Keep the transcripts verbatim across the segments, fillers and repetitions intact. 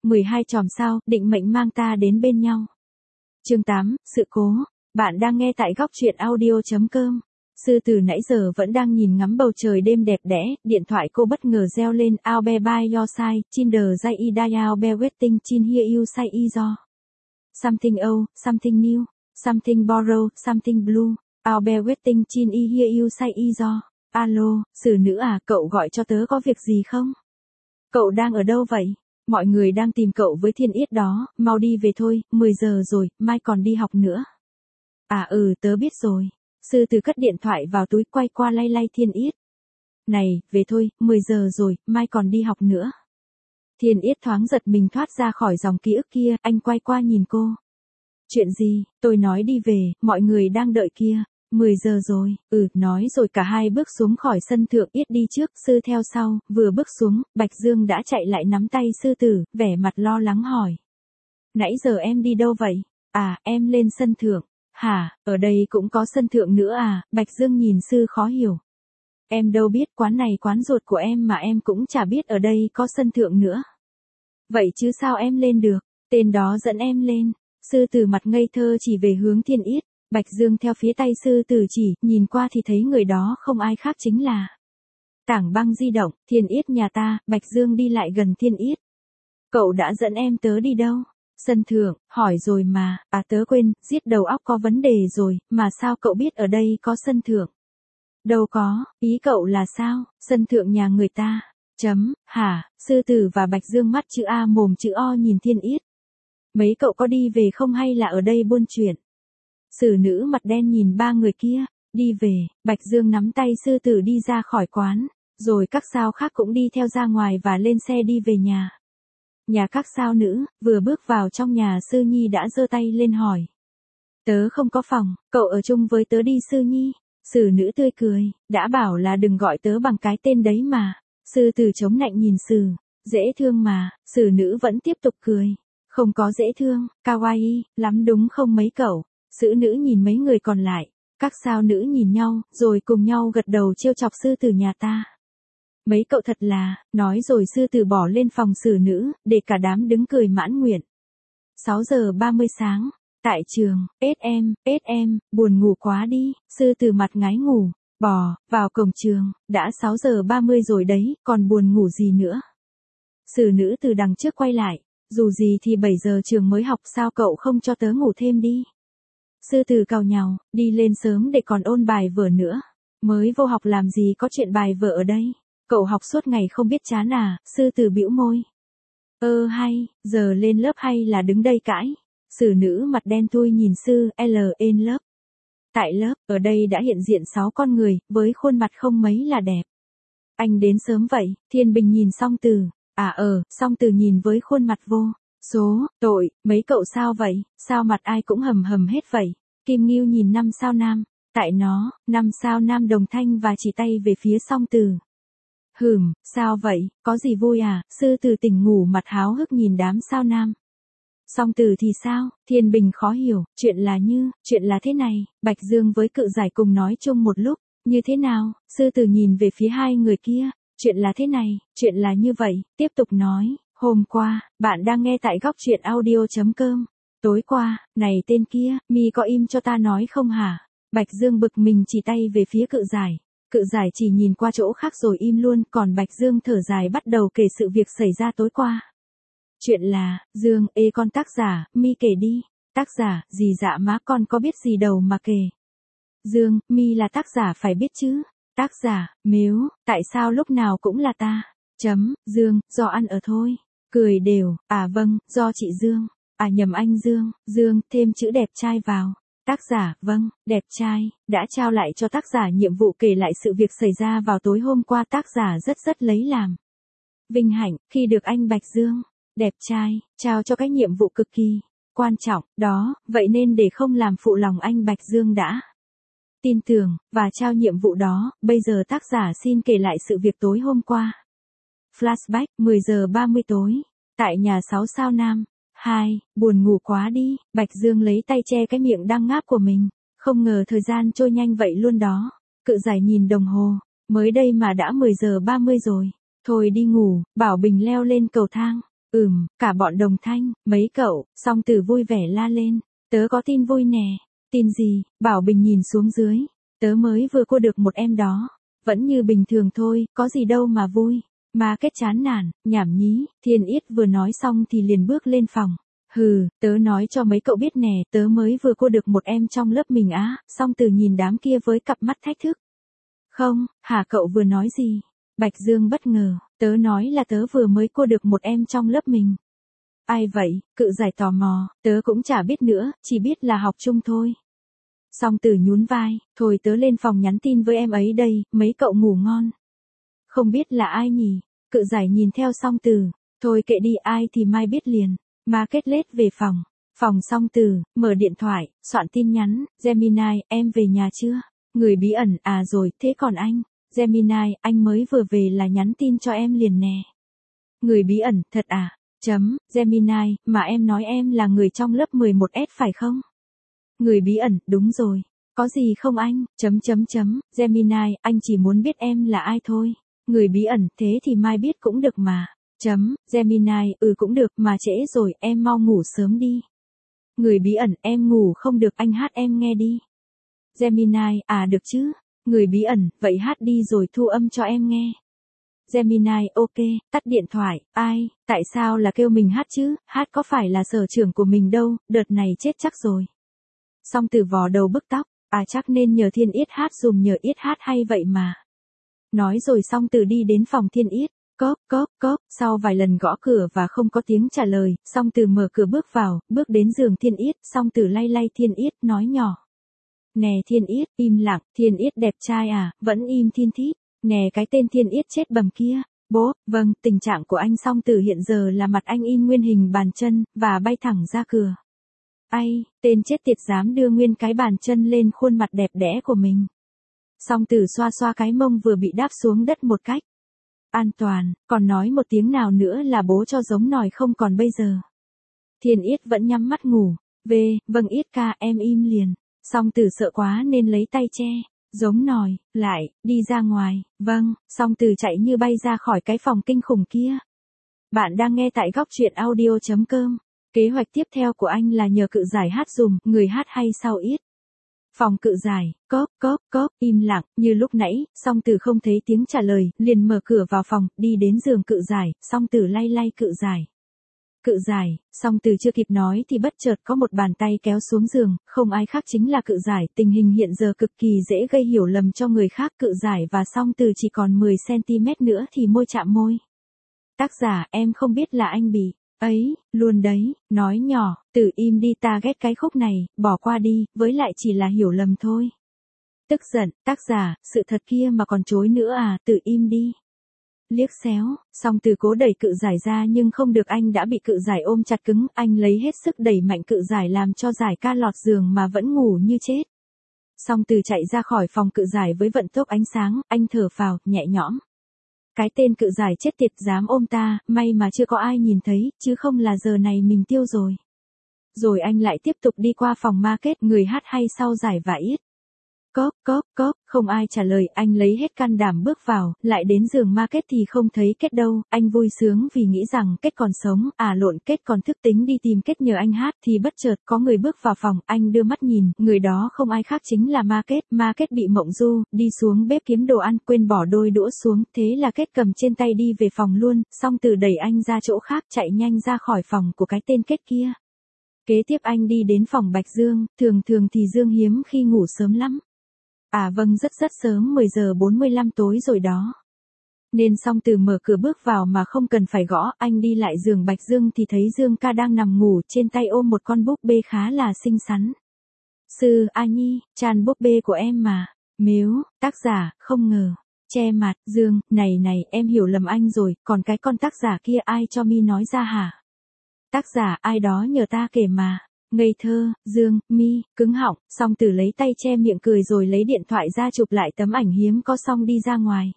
mười hai chòm sao, định mệnh mang ta đến bên nhau. Chương tám, sự cố. Bạn đang nghe tại góc truyện audio chấm com. Sư từ nãy giờ vẫn đang nhìn ngắm bầu trời đêm đẹp đẽ, điện thoại cô bất ngờ reo lên, I'll be by your side, Tinder jai i dial be waiting chin here you say i do. Something old, something new, something borrowed, something blue, I'll be waiting chin i here you say i do. Alo, xử nữ à, cậu gọi cho tớ có việc gì không? Cậu đang ở đâu vậy? Mọi người đang tìm cậu với Thiên Yết đó, mau đi về thôi, mười giờ rồi, mai còn đi học nữa. À ừ, tớ biết rồi. Sư từ cất điện thoại vào túi, quay qua lay lay Thiên Yết. Này, về thôi, mười giờ rồi, mai còn đi học nữa. Thiên Yết thoáng giật mình thoát ra khỏi dòng ký ức kia, anh quay qua nhìn cô. Chuyện gì, tôi nói đi về, mọi người đang đợi kia. mười giờ rồi, ừ, nói rồi cả hai bước xuống khỏi sân thượng, Yết đi trước, sư theo sau, vừa bước xuống, Bạch Dương đã chạy lại nắm tay sư tử, vẻ mặt lo lắng hỏi. Nãy giờ em đi đâu vậy? À, em lên sân thượng. Hả, ở đây cũng có sân thượng nữa à? Bạch Dương nhìn sư khó hiểu. Em đâu biết, quán này quán ruột của em mà em cũng chả biết ở đây có sân thượng nữa. Vậy chứ sao em lên được? Tên đó dẫn em lên. Sư tử mặt ngây thơ chỉ về hướng Thiên Yết. Bạch Dương theo phía tay sư tử chỉ, nhìn qua thì thấy người đó không ai khác chính là Tảng Băng di động. Thiên Yết nhà ta. Bạch Dương đi lại gần Thiên Yết. Cậu đã dẫn em tớ đi đâu? Sân thượng, hỏi rồi mà, à tớ quên, giết đầu óc có vấn đề rồi, mà sao cậu biết ở đây có sân thượng? Đâu có, ý cậu là sao, sân thượng nhà người ta, chấm, hả, sư tử và Bạch Dương mắt chữ A mồm chữ O nhìn Thiên Yết. Mấy cậu có đi về không hay là ở đây buôn chuyện? Xử nữ mặt đen nhìn ba người kia, đi về. Bạch Dương nắm tay sư tử đi ra khỏi quán, rồi các sao khác cũng đi theo ra ngoài và lên xe đi về nhà. Nhà các sao nữ, vừa bước vào trong nhà Sư Nhi đã giơ tay lên hỏi. Tớ không có phòng, cậu ở chung với tớ đi Sư Nhi. Sử nữ tươi cười, đã bảo là đừng gọi tớ bằng cái tên đấy mà. Sư tử chống nạnh nhìn Sử, dễ thương mà, Sử nữ vẫn tiếp tục cười. Không có dễ thương, kawaii, lắm đúng không mấy cậu. Sử nữ nhìn mấy người còn lại, các sao nữ nhìn nhau, rồi cùng nhau gật đầu trêu chọc sư tử nhà ta. Mấy cậu thật là, nói rồi sư tử bỏ lên phòng xử nữ, để cả đám đứng cười mãn nguyện. sáu giờ ba mươi sáng, tại trường, ết em, ết em, buồn ngủ quá đi, sư tử mặt ngái ngủ, bò, vào cổng trường, đã sáu giờ ba mươi rồi đấy, còn buồn ngủ gì nữa. Xử nữ từ đằng trước quay lại, dù gì thì bảy giờ trường mới học, sao cậu không cho tớ ngủ thêm đi. Sư tử càu nhàu, đi lên sớm để còn ôn bài vở nữa, mới vô học làm gì có chuyện bài vở ở đây. Cậu học suốt ngày không biết chán à, sư tử bĩu môi. Ơ hay, giờ lên lớp hay là đứng đây cãi. Sử nữ mặt đen thui nhìn sư L lên lớp. Tại lớp, ở đây đã hiện diện sáu con người, với khuôn mặt không mấy là đẹp. Anh đến sớm vậy, Thiên Bình nhìn Song Từ. À ờ, Song Từ nhìn với khuôn mặt vô số tội, mấy cậu sao vậy, sao mặt ai cũng hầm hầm hết vậy. Kim Ngưu nhìn năm sao nam, tại nó, năm sao nam đồng thanh và chỉ tay về phía Song Từ. Hừm, sao vậy, có gì vui à, sư tử tỉnh ngủ mặt háo hức nhìn đám sao nam. Song Từ thì sao, Thiên Bình khó hiểu, chuyện là như, chuyện là thế này, Bạch Dương với Cự Giải cùng nói chung một lúc, như thế nào, sư tử nhìn về phía hai người kia, chuyện là thế này, chuyện là như vậy, tiếp tục nói, hôm qua, bạn đang nghe tại góc truyện audio chấm com, tối qua, này tên kia, mi có im cho ta nói không hả, Bạch Dương bực mình chỉ tay về phía Cự Giải. Cự Giải chỉ nhìn qua chỗ khác rồi im luôn, còn Bạch Dương thở dài bắt đầu kể sự việc xảy ra tối qua. Chuyện là, Dương, ê con tác giả, mi kể đi. Tác giả, gì dạ má con có biết gì đâu mà kể. Dương, mi là tác giả phải biết chứ. Tác giả, mếu, tại sao lúc nào cũng là ta? Chấm, Dương, do ăn ở thôi. Cười đều, à vâng, do chị Dương. À nhầm anh Dương, Dương, thêm chữ đẹp trai vào. Tác giả, vâng, đẹp trai, đã trao lại cho tác giả nhiệm vụ kể lại sự việc xảy ra vào tối hôm qua. Tác giả rất rất lấy làm vinh hạnh khi được anh Bạch Dương, đẹp trai, trao cho cái nhiệm vụ cực kỳ quan trọng đó, vậy nên để không làm phụ lòng anh Bạch Dương đã tin tưởng và trao nhiệm vụ đó, bây giờ tác giả xin kể lại sự việc tối hôm qua. Flashback, mười giờ ba mươi tối, tại nhà sáu sao nam. Hai, buồn ngủ quá đi, Bạch Dương lấy tay che cái miệng đang ngáp của mình, không ngờ thời gian trôi nhanh vậy luôn đó. Cự Giải nhìn đồng hồ, mới đây mà đã mười giờ ba mươi rồi, thôi đi ngủ, bảo Bình leo lên cầu thang. Ừm, cả bọn đồng thanh, mấy cậu, song từ vui vẻ la lên. Tớ có tin vui nè. Tin gì? Bảo Bình nhìn xuống dưới. Tớ mới vừa cua được một em đó. Vẫn như bình thường thôi, có gì đâu mà vui. Mà kết chán nản, nhảm nhí, Thiên Yết vừa nói xong thì liền bước lên phòng. Hừ, tớ nói cho mấy cậu biết nè, tớ mới vừa cua được một em trong lớp mình á, song từ nhìn đám kia với cặp mắt thách thức. Không, hả cậu vừa nói gì? Bạch Dương bất ngờ, tớ nói là tớ vừa mới cua được một em trong lớp mình. Ai vậy? Cự giải tò mò, tớ cũng chả biết nữa, chỉ biết là học chung thôi. Song Từ nhún vai, thôi tớ lên phòng nhắn tin với em ấy đây, mấy cậu ngủ ngon. Không biết là ai nhỉ? Cự giải nhìn theo Song Từ, thôi kệ đi ai thì mai biết liền. Mà kết lết về phòng. Phòng Song Từ, mở điện thoại, soạn tin nhắn, Gemini, em về nhà chưa? Người bí ẩn, à rồi, thế còn anh? Gemini, anh mới vừa về là nhắn tin cho em liền nè. Người bí ẩn, thật à? Chấm, Gemini, mà em nói em là người trong lớp mười một S phải không? Người bí ẩn, đúng rồi. Có gì không anh? Chấm chấm chấm, Gemini, anh chỉ muốn biết em là ai thôi. Người bí ẩn, thế thì mai biết cũng được mà. Chấm, Gemini, ừ cũng được mà trễ rồi, em mau ngủ sớm đi. Người bí ẩn, em ngủ không được anh hát em nghe đi. Gemini, à được chứ. Người bí ẩn, vậy hát đi rồi thu âm cho em nghe. Gemini, ok, tắt điện thoại, ai, tại sao là kêu mình hát chứ, hát có phải là sở trường của mình đâu, đợt này chết chắc rồi. Song Từ vò đầu bức tóc, à chắc nên nhờ Thiên Yết hát dùm nhờ Yết hát hay vậy mà. Nói rồi Song Từ đi đến phòng Thiên Yết, cốp cốp cốp, sau vài lần gõ cửa và không có tiếng trả lời, Song Từ mở cửa bước vào, bước đến giường Thiên Yết, Song Từ lay lay Thiên Yết nói nhỏ. Nè Thiên Yết, im lặng, Thiên Yết đẹp trai à, vẫn im thiên thít, nè cái tên Thiên Yết chết bầm kia. Bố, vâng, tình trạng của anh Song Từ hiện giờ là mặt anh in nguyên hình bàn chân, và bay thẳng ra cửa. Ai, tên chết tiệt dám đưa nguyên cái bàn chân lên khuôn mặt đẹp đẽ của mình. Song Từ xoa xoa cái mông vừa bị đáp xuống đất một cách an toàn, còn nói một tiếng nào nữa là bố cho giống nòi không còn bây giờ. Thiên Yết vẫn nhắm mắt ngủ. Về, vâng Yết ca em im liền. Song Từ sợ quá nên lấy tay che. Giống nòi, lại, đi ra ngoài, vâng, Song Từ chạy như bay ra khỏi cái phòng kinh khủng kia. Bạn đang nghe tại góc truyện audio chấm com. Kế hoạch tiếp theo của anh là nhờ Cự giải hát dùm, người hát hay sao Yết. Phòng Cự giải, cốp cốp cốp, im lặng, như lúc nãy, Song Từ không thấy tiếng trả lời, liền mở cửa vào phòng, đi đến giường Cự giải, Song Từ lay lay Cự giải. Cự giải, Song Từ chưa kịp nói thì bất chợt có một bàn tay kéo xuống giường, không ai khác chính là Cự giải, tình hình hiện giờ cực kỳ dễ gây hiểu lầm cho người khác, Cự giải và Song Từ chỉ còn mười xăng ti mét nữa thì môi chạm môi. Tác giả, em không biết là anh bị ấy, luôn đấy, nói nhỏ, Từ im đi ta ghét cái khúc này, bỏ qua đi, với lại chỉ là hiểu lầm thôi. Tức giận, tác giả, sự thật kia mà còn chối nữa à, Từ im đi. Liếc xéo, Song Từ cố đẩy Cự giải ra nhưng không được anh đã bị Cự giải ôm chặt cứng, anh lấy hết sức đẩy mạnh Cự giải làm cho giải ca lọt giường mà vẫn ngủ như chết. Song Từ chạy ra khỏi phòng Cự giải với vận tốc ánh sáng, anh thở phào, nhẹ nhõm. Cái tên Cự giải chết tiệt dám ôm ta, may mà chưa có ai nhìn thấy, chứ không là giờ này mình tiêu rồi. Rồi anh lại tiếp tục đi qua phòng market, người hát hay sau giải và Yết. Cốp cốp cốp, không ai trả lời, anh lấy hết can đảm bước vào, lại đến giường market thì không thấy Kết đâu, anh vui sướng vì nghĩ rằng Kết còn sống, à lộn Kết còn thức tính đi tìm Kết nhờ anh hát, thì bất chợt có người bước vào phòng, anh đưa mắt nhìn, người đó không ai khác chính là market, market bị mộng du, đi xuống bếp kiếm đồ ăn, quên bỏ đôi đũa xuống, thế là Kết cầm trên tay đi về phòng luôn, Song Từ đẩy anh ra chỗ khác, chạy nhanh ra khỏi phòng của cái tên Kết kia. Kế tiếp anh đi đến phòng Bạch Dương, thường thường thì Dương hiếm khi ngủ sớm lắm. À vâng rất rất sớm mười giờ bốn mươi lăm tối rồi đó. Nên Song Từ mở cửa bước vào mà không cần phải gõ, anh đi lại giường Bạch Dương thì thấy Dương ca đang nằm ngủ trên tay ôm một con búp bê khá là xinh xắn. Sư, A Nhi, Chan búp bê của em mà. Mếu, tác giả, không ngờ. Che mặt, Dương, này này, em hiểu lầm anh rồi, còn cái con tác giả kia ai cho mi nói ra hả? Tác giả, ai đó nhờ ta kể mà. Ngây thơ, Dương, mi, cứng họng, Song Từ lấy tay che miệng cười rồi lấy điện thoại ra chụp lại tấm ảnh hiếm có xong đi ra ngoài.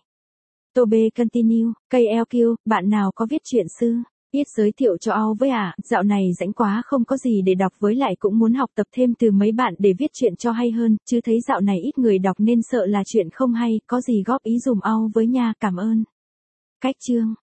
Tobe continue, ca lờ quy, bạn nào có viết truyện sư? Yết giới thiệu cho ao với à, dạo này rảnh quá không có gì để đọc với lại cũng muốn học tập thêm từ mấy bạn để viết truyện cho hay hơn, chứ thấy dạo này ít người đọc nên sợ là chuyện không hay, có gì góp ý dùm ao với nha, cảm ơn. Cách chương.